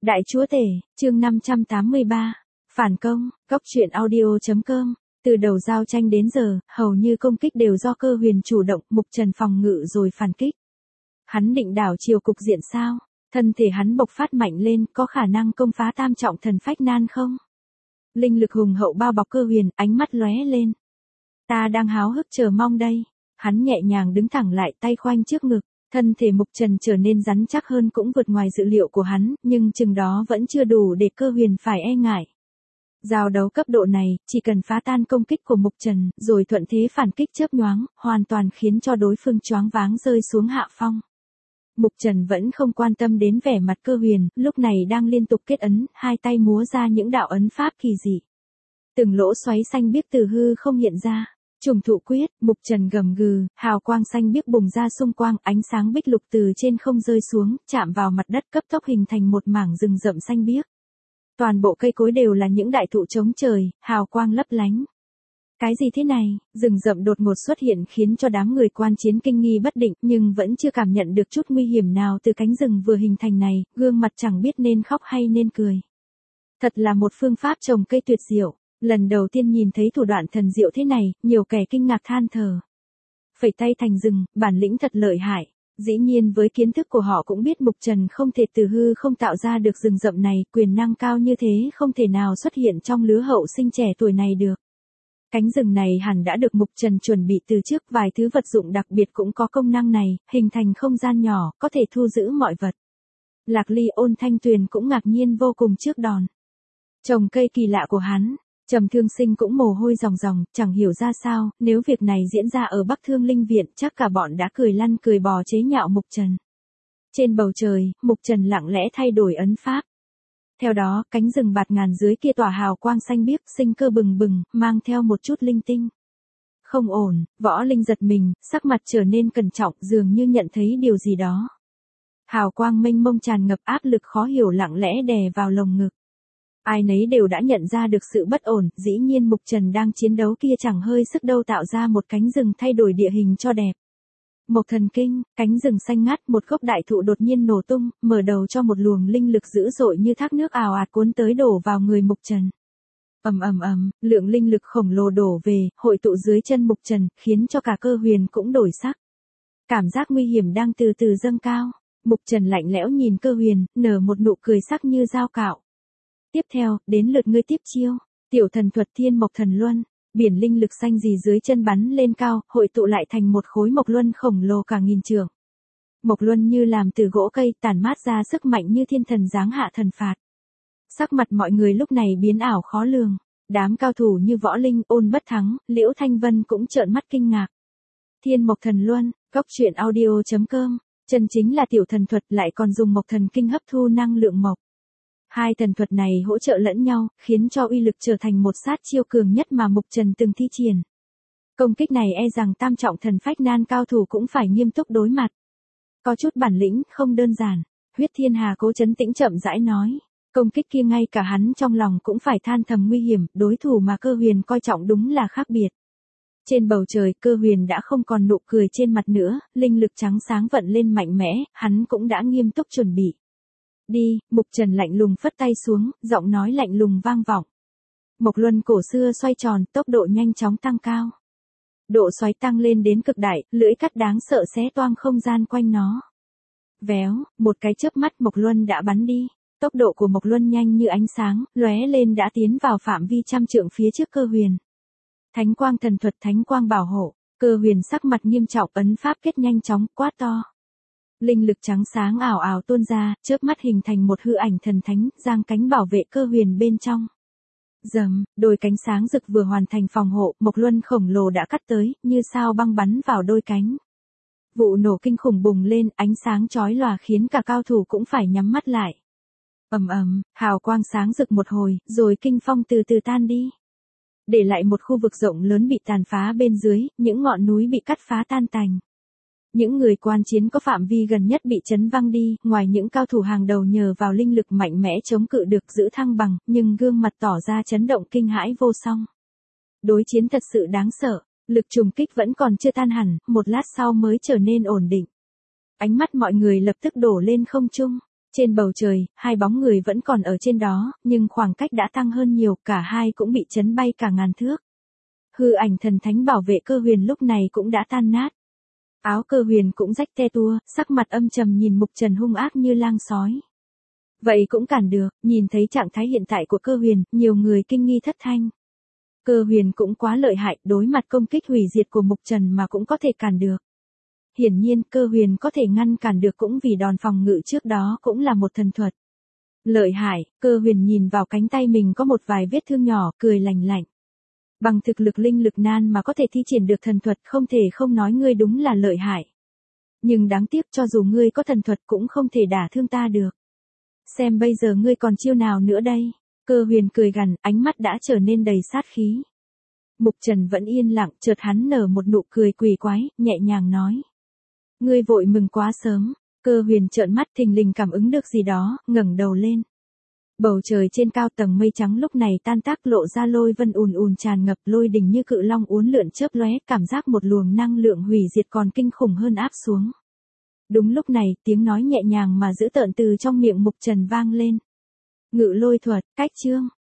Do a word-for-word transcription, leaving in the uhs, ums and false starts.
Đại chúa tể, chương năm trăm tám mươi ba. Phản công, góc truyện audio.com. Từ đầu giao tranh đến giờ, hầu như công kích đều do Cơ Huyền chủ động, Mục Trần phòng ngự rồi phản kích. Hắn định đảo chiều cục diện sao? Thân thể hắn bộc phát mạnh lên, có khả năng công phá tam trọng thần phách nan không? Linh lực hùng hậu bao bọc Cơ Huyền, ánh mắt lóe lên. Ta đang háo hức chờ mong đây. Hắn nhẹ nhàng đứng thẳng lại, tay khoanh trước ngực. Thân thể Mục Trần trở nên rắn chắc hơn cũng vượt ngoài dự liệu của hắn, nhưng chừng đó vẫn chưa đủ để Cơ Huyền phải e ngại. Giao đấu cấp độ này, chỉ cần phá tan công kích của Mục Trần, rồi thuận thế phản kích chớp nhoáng, hoàn toàn khiến cho đối phương choáng váng rơi xuống hạ phong. Mục Trần vẫn không quan tâm đến vẻ mặt Cơ Huyền, lúc này đang liên tục kết ấn, hai tay múa ra những đạo ấn pháp kỳ dị. Từng lỗ xoáy xanh biếc từ hư không hiện ra. Trùng thụ quyết, Mục Trần gầm gừ, hào quang xanh biếc bùng ra xung quanh, ánh sáng bích lục từ trên không rơi xuống, chạm vào mặt đất cấp tốc hình thành một mảng rừng rậm xanh biếc. Toàn bộ cây cối đều là những đại thụ chống trời, hào quang lấp lánh. Cái gì thế này? Rừng rậm đột ngột xuất hiện khiến cho đám người quan chiến kinh nghi bất định, nhưng vẫn chưa cảm nhận được chút nguy hiểm nào từ cánh rừng vừa hình thành này, gương mặt chẳng biết nên khóc hay nên cười. Thật là một phương pháp trồng cây tuyệt diệu. Lần đầu tiên nhìn thấy thủ đoạn thần diệu thế này, nhiều kẻ kinh ngạc than thở. Phẩy tay thành rừng, bản lĩnh thật lợi hại. Dĩ nhiên với kiến thức của họ cũng biết Mục Trần không thể từ hư không tạo ra được rừng rậm này, quyền năng cao như thế không thể nào xuất hiện trong lứa hậu sinh trẻ tuổi này được. Cánh rừng này hẳn đã được Mục Trần chuẩn bị từ trước, vài thứ vật dụng đặc biệt cũng có công năng này, hình thành không gian nhỏ, có thể thu giữ mọi vật. Lạc Ly Ôn Thanh Tuyền cũng ngạc nhiên vô cùng trước đòn trồng cây kỳ lạ của hắn. Trầm Thương Sinh cũng mồ hôi ròng ròng, chẳng hiểu ra sao, nếu việc này diễn ra ở Bắc Thương Linh Viện, chắc cả bọn đã cười lăn cười bò chế nhạo Mục Trần. Trên bầu trời, Mục Trần lặng lẽ thay đổi ấn pháp. Theo đó, cánh rừng bạt ngàn dưới kia tỏa hào quang xanh biếc, sinh cơ bừng bừng, mang theo một chút linh tinh. Không ổn, Võ Linh giật mình, sắc mặt trở nên cẩn trọng, dường như nhận thấy điều gì đó. Hào quang mênh mông tràn ngập, áp lực khó hiểu lặng lẽ đè vào lồng ngực. Ai nấy đều đã nhận ra được sự bất ổn, dĩ nhiên Mục Trần đang chiến đấu kia chẳng hơi sức đâu tạo ra một cánh rừng thay đổi địa hình cho đẹp. Mộc Thần Kinh, cánh rừng xanh ngắt, một gốc đại thụ đột nhiên nổ tung, mở đầu cho một luồng linh lực dữ dội như thác nước ào ạt cuốn tới đổ vào người Mục Trần. Ầm ầm ầm, lượng linh lực khổng lồ đổ về, hội tụ dưới chân Mục Trần, khiến cho cả Cơ Huyền cũng đổi sắc. Cảm giác nguy hiểm đang từ từ dâng cao. Mục Trần lạnh lẽo nhìn Cơ Huyền, nở một nụ cười sắc như dao cạo. Tiếp theo, đến lượt ngươi tiếp chiêu. Tiểu thần thuật Thiên Mộc Thần Luân, biển linh lực xanh gì dưới chân bắn lên cao, hội tụ lại thành một khối mộc luân khổng lồ cả nghìn trượng. Mộc luân như làm từ gỗ cây, tản mát ra sức mạnh như thiên thần giáng hạ thần phạt. Sắc mặt mọi người lúc này biến ảo khó lường, đám cao thủ như Võ Linh, Ôn Bất Thắng, Liễu Thanh Vân cũng trợn mắt kinh ngạc. Thiên Mộc Thần Luân, góc truyện audio.com, chân chính là tiểu thần thuật, lại còn dùng Mộc Thần Kinh hấp thu năng lượng mộc. Hai thần thuật này hỗ trợ lẫn nhau, khiến cho uy lực trở thành một sát chiêu cường nhất mà Mục Trần từng thi triển. Công kích này e rằng tam trọng thần phách nan cao thủ cũng phải nghiêm túc đối mặt. Có chút bản lĩnh, không đơn giản. Huyết Thiên Hà cố trấn tĩnh chậm rãi nói. Công kích kia ngay cả hắn trong lòng cũng phải than thầm nguy hiểm, đối thủ mà Cơ Huyền coi trọng đúng là khác biệt. Trên bầu trời, Cơ Huyền đã không còn nụ cười trên mặt nữa, linh lực trắng sáng vận lên mạnh mẽ, hắn cũng đã nghiêm túc chuẩn bị. Đi, Mục Trần lạnh lùng phất tay xuống, giọng nói lạnh lùng vang vọng. Mộc luân cổ xưa xoay tròn, tốc độ nhanh chóng tăng cao. Độ xoáy tăng lên đến cực đại, lưỡi cắt đáng sợ xé toang không gian quanh nó. Véo, một cái chớp mắt Mộc luân đã bắn đi. Tốc độ của Mộc luân nhanh như ánh sáng, lóe lên đã tiến vào phạm vi trăm trượng phía trước Cơ Huyền. Thánh quang thần thuật, thánh quang bảo hộ. Cơ Huyền sắc mặt nghiêm trọng, ấn pháp kết nhanh chóng, quát to. Linh lực trắng sáng ảo ảo tuôn ra, chớp mắt hình thành một hư ảnh thần thánh, giang cánh bảo vệ Cơ Huyền bên trong. Rầm, đôi cánh sáng rực vừa hoàn thành phòng hộ, Mộc luân khổng lồ đã cắt tới, như sao băng bắn vào đôi cánh. Vụ nổ kinh khủng bùng lên, ánh sáng chói lòa khiến cả cao thủ cũng phải nhắm mắt lại. Ầm ầm, hào quang sáng rực một hồi, rồi kinh phong từ từ tan đi. Để lại một khu vực rộng lớn bị tàn phá bên dưới, những ngọn núi bị cắt phá tan tành. Những người quan chiến có phạm vi gần nhất bị chấn văng đi, ngoài những cao thủ hàng đầu nhờ vào linh lực mạnh mẽ chống cự được giữ thăng bằng, nhưng gương mặt tỏ ra chấn động kinh hãi vô song. Đối chiến thật sự đáng sợ, lực trùng kích vẫn còn chưa tan hẳn, một lát sau mới trở nên ổn định. Ánh mắt mọi người lập tức đổ lên không trung. Trên bầu trời, hai bóng người vẫn còn ở trên đó, nhưng khoảng cách đã tăng hơn nhiều, cả hai cũng bị chấn bay cả ngàn thước. Hư ảnh thần thánh bảo vệ Cơ Huyền lúc này cũng đã tan nát. Áo Cơ Huyền cũng rách te tua, sắc mặt âm trầm nhìn Mục Trần hung ác như lang sói. Vậy cũng cản được, nhìn thấy trạng thái hiện tại của Cơ Huyền, nhiều người kinh nghi thất thanh. Cơ Huyền cũng quá lợi hại, đối mặt công kích hủy diệt của Mục Trần mà cũng có thể cản được. Hiển nhiên Cơ Huyền có thể ngăn cản được cũng vì đòn phòng ngự trước đó cũng là một thần thuật. Lợi hại, Cơ Huyền nhìn vào cánh tay mình có một vài vết thương nhỏ, cười lành lạnh. Bằng thực lực linh lực nan mà có thể thi triển được thần thuật, không thể không nói ngươi đúng là lợi hại. Nhưng đáng tiếc cho dù ngươi có thần thuật cũng không thể đả thương ta được. Xem bây giờ ngươi còn chiêu nào nữa đây? Cơ Huyền cười gằn, ánh mắt đã trở nên đầy sát khí. Mục Trần vẫn yên lặng, chợt hắn nở một nụ cười quỷ quái, nhẹ nhàng nói. Ngươi vội mừng quá sớm. Cơ Huyền trợn mắt thình lình cảm ứng được gì đó, ngẩng đầu lên. Bầu trời trên cao tầng mây trắng lúc này tan tác lộ ra lôi vân ùn ùn tràn ngập, lôi đỉnh như cự long uốn lượn chớp lóe, cảm giác một luồng năng lượng hủy diệt còn kinh khủng hơn áp xuống. Đúng lúc này, tiếng nói nhẹ nhàng mà dữ tợn từ trong miệng Mục Trần vang lên. Ngự lôi thuật, cách chương.